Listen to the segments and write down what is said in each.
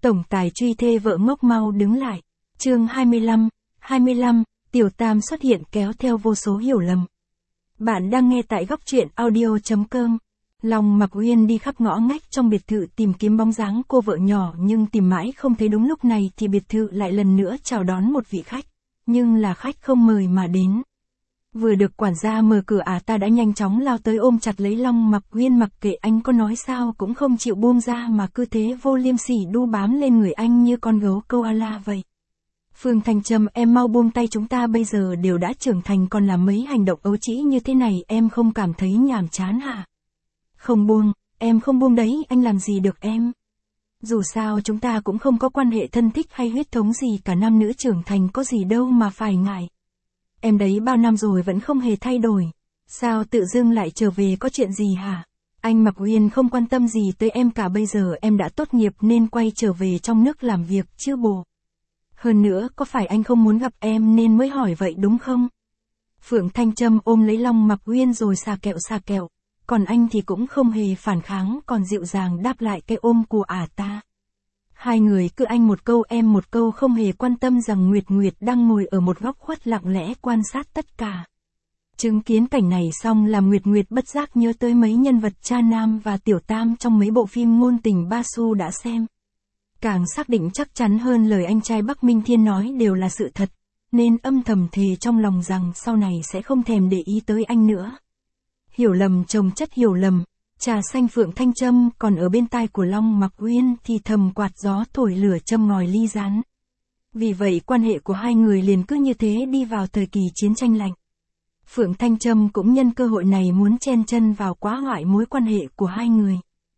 Tổng tài truy thê vợ ngốc mau đứng lại. Chương 25, Tiểu Tam xuất hiện kéo theo vô số hiểu lầm. Bạn đang nghe tại góc truyện audio.com. Long Mặc Uyên đi khắp ngõ ngách trong biệt thự tìm kiếm bóng dáng cô vợ nhỏ nhưng tìm mãi không thấy. Đúng lúc này thì biệt thự lại lần nữa chào đón một vị khách, nhưng là khách không mời mà đến. Vừa được quản gia mở cửa ta đã nhanh chóng lao tới ôm chặt lấy Long Mặc Uyên, mặc kệ anh có nói sao cũng không chịu buông ra mà cứ thế vô liêm sỉ đu bám lên người anh như con gấu koala vậy. Phương Thanh Trâm, em mau buông tay, chúng ta bây giờ đều đã trưởng thành, còn làm mấy hành động ấu trĩ như thế này em không cảm thấy nhàm chán hả? Không buông, em không buông đấy, anh làm gì được em. Dù sao chúng ta cũng không có quan hệ thân thích hay huyết thống gì cả, nam nữ trưởng thành có gì đâu mà phải ngại. Em đấy bao năm rồi vẫn không hề thay đổi. Sao tự dưng lại trở về, có chuyện gì hả? Anh Mặc Uyên không quan tâm gì tới em cả, bây giờ em đã tốt nghiệp nên quay trở về trong nước làm việc chứ bộ. Hơn nữa có phải anh không muốn gặp em nên mới hỏi vậy đúng không? Phượng Thanh Trâm ôm lấy Long Mặc Uyên rồi xà kẹo. Còn anh thì cũng không hề phản kháng, còn dịu dàng đáp lại cái ôm của ta. Hai người cứ anh một câu em một câu, không hề quan tâm rằng Nguyệt Nguyệt đang ngồi ở một góc khuất lặng lẽ quan sát tất cả. Chứng kiến cảnh này xong làm Nguyệt Nguyệt bất giác nhớ tới mấy nhân vật cha nam và tiểu tam trong mấy bộ phim ngôn tình ba xu đã xem. Càng xác định chắc chắn hơn lời anh trai Bắc Minh Thiên nói đều là sự thật, nên âm thầm thề trong lòng rằng sau này sẽ không thèm để ý tới anh nữa. Hiểu lầm chồng chất hiểu lầm. Trà xanh Phượng Thanh Trâm còn ở bên tai của Long Mặc Uyên thì thầm quạt gió thổi lửa châm ngòi ly rán. Vì vậy quan hệ của hai người liền cứ như thế đi vào thời kỳ chiến tranh lạnh. Phượng Thanh Trâm cũng nhân cơ hội này muốn chen chân vào quá hoại mối quan hệ của hai người.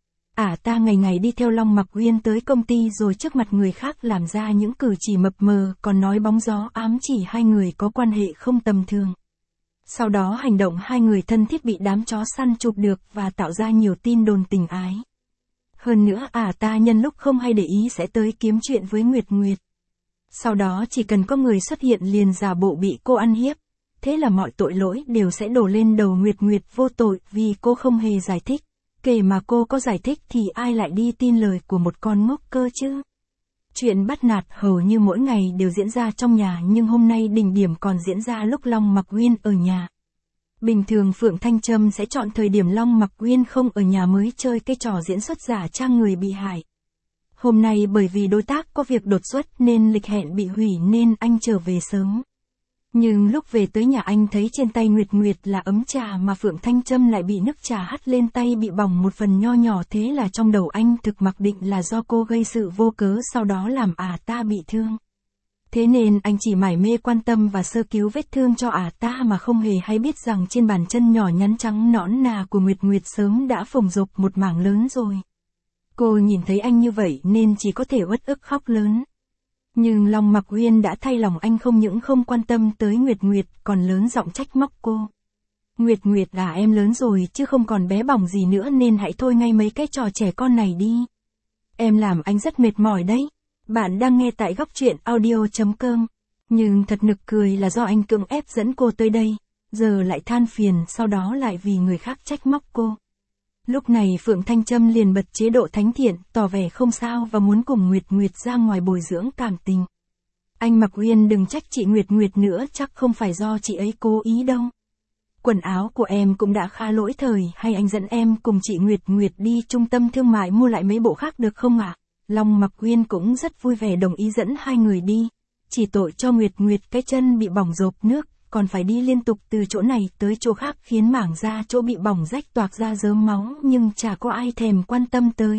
Ta ngày ngày đi theo Long Mặc Uyên tới công ty rồi trước mặt người khác làm ra những cử chỉ mập mờ, còn nói bóng gió ám chỉ hai người có quan hệ không tầm thường. Sau đó hành động hai người thân thiết bị đám chó săn chụp được và tạo ra nhiều tin đồn tình ái. Hơn nữa ta nhân lúc không hay để ý sẽ tới kiếm chuyện với Nguyệt Nguyệt. Sau đó chỉ cần có người xuất hiện liền giả bộ bị cô ăn hiếp. Thế là mọi tội lỗi đều sẽ đổ lên đầu Nguyệt Nguyệt vô tội vì cô không hề giải thích. Kể mà cô có giải thích thì ai lại đi tin lời của một con ngốc cơ chứ. Chuyện bắt nạt hầu như mỗi ngày đều diễn ra trong nhà, nhưng hôm nay đỉnh điểm còn diễn ra lúc Long Mặc Uyên ở nhà. Bình thường Phượng Thanh Trâm sẽ chọn thời điểm Long Mặc Uyên không ở nhà mới chơi cái trò diễn xuất giả trang người bị hại. Hôm nay bởi vì đối tác có việc đột xuất nên lịch hẹn bị hủy nên anh trở về sớm. Nhưng lúc về tới nhà anh thấy trên tay Nguyệt Nguyệt là ấm trà mà Phượng Thanh Trâm lại bị nước trà hắt lên tay, bị bỏng một phần nho nhỏ, thế là trong đầu anh thực mặc định là do cô gây sự vô cớ sau đó làm ta bị thương. Thế nên anh chỉ mải mê quan tâm và sơ cứu vết thương cho ta mà không hề hay biết rằng trên bàn chân nhỏ nhắn trắng nõn nà của Nguyệt Nguyệt sớm đã phồng rộp một mảng lớn rồi. Cô nhìn thấy anh như vậy nên chỉ có thể uất ức khóc lớn. Nhưng Long Mặc Uyên đã thay lòng anh, không những không quan tâm tới Nguyệt Nguyệt còn lớn giọng trách móc cô. Nguyệt Nguyệt em lớn rồi chứ không còn bé bỏng gì nữa nên hãy thôi ngay mấy cái trò trẻ con này đi. Em làm anh rất mệt mỏi đấy. Bạn đang nghe tại góc truyện audio.com. Nhưng thật nực cười là do anh cưỡng ép dẫn cô tới đây, giờ lại than phiền, sau đó lại vì người khác trách móc cô. Lúc này Phượng Thanh Trâm liền bật chế độ thánh thiện, tỏ vẻ không sao và muốn cùng Nguyệt Nguyệt ra ngoài bồi dưỡng cảm tình. Anh Mặc Uyên đừng trách chị Nguyệt Nguyệt nữa, chắc không phải do chị ấy cố ý đâu. Quần áo của em cũng đã khá lỗi thời, hay anh dẫn em cùng chị Nguyệt Nguyệt đi trung tâm thương mại mua lại mấy bộ khác được không ạ? Long Mặc Uyên cũng rất vui vẻ đồng ý dẫn hai người đi. Chỉ tội cho Nguyệt Nguyệt cái chân bị bỏng rộp nước, còn phải đi liên tục từ chỗ này tới chỗ khác khiến mảng da chỗ bị bỏng rách toạc ra rớm máu, nhưng chả có ai thèm quan tâm tới.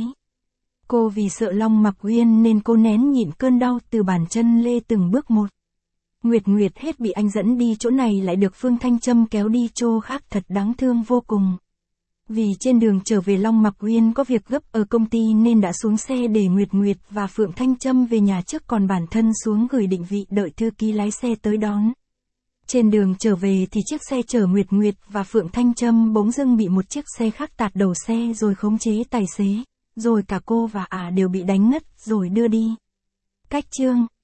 Cô vì sợ Long Mặc Uyên nên cô nén nhịn cơn đau từ bàn chân lê từng bước một. Nguyệt Nguyệt hết bị anh dẫn đi chỗ này lại được Phương Thanh Trâm kéo đi chỗ khác, thật đáng thương vô cùng. Vì trên đường trở về Long Mặc Uyên có việc gấp ở công ty nên đã xuống xe để Nguyệt Nguyệt và Phượng Thanh Trâm về nhà trước, còn bản thân xuống gửi định vị đợi thư ký lái xe tới đón. Trên đường trở về thì chiếc xe chở Nguyệt Nguyệt và Phượng Thanh Trâm bỗng dưng bị một chiếc xe khác tạt đầu xe rồi khống chế tài xế, rồi cả cô và đều bị đánh ngất rồi đưa đi. Cách chương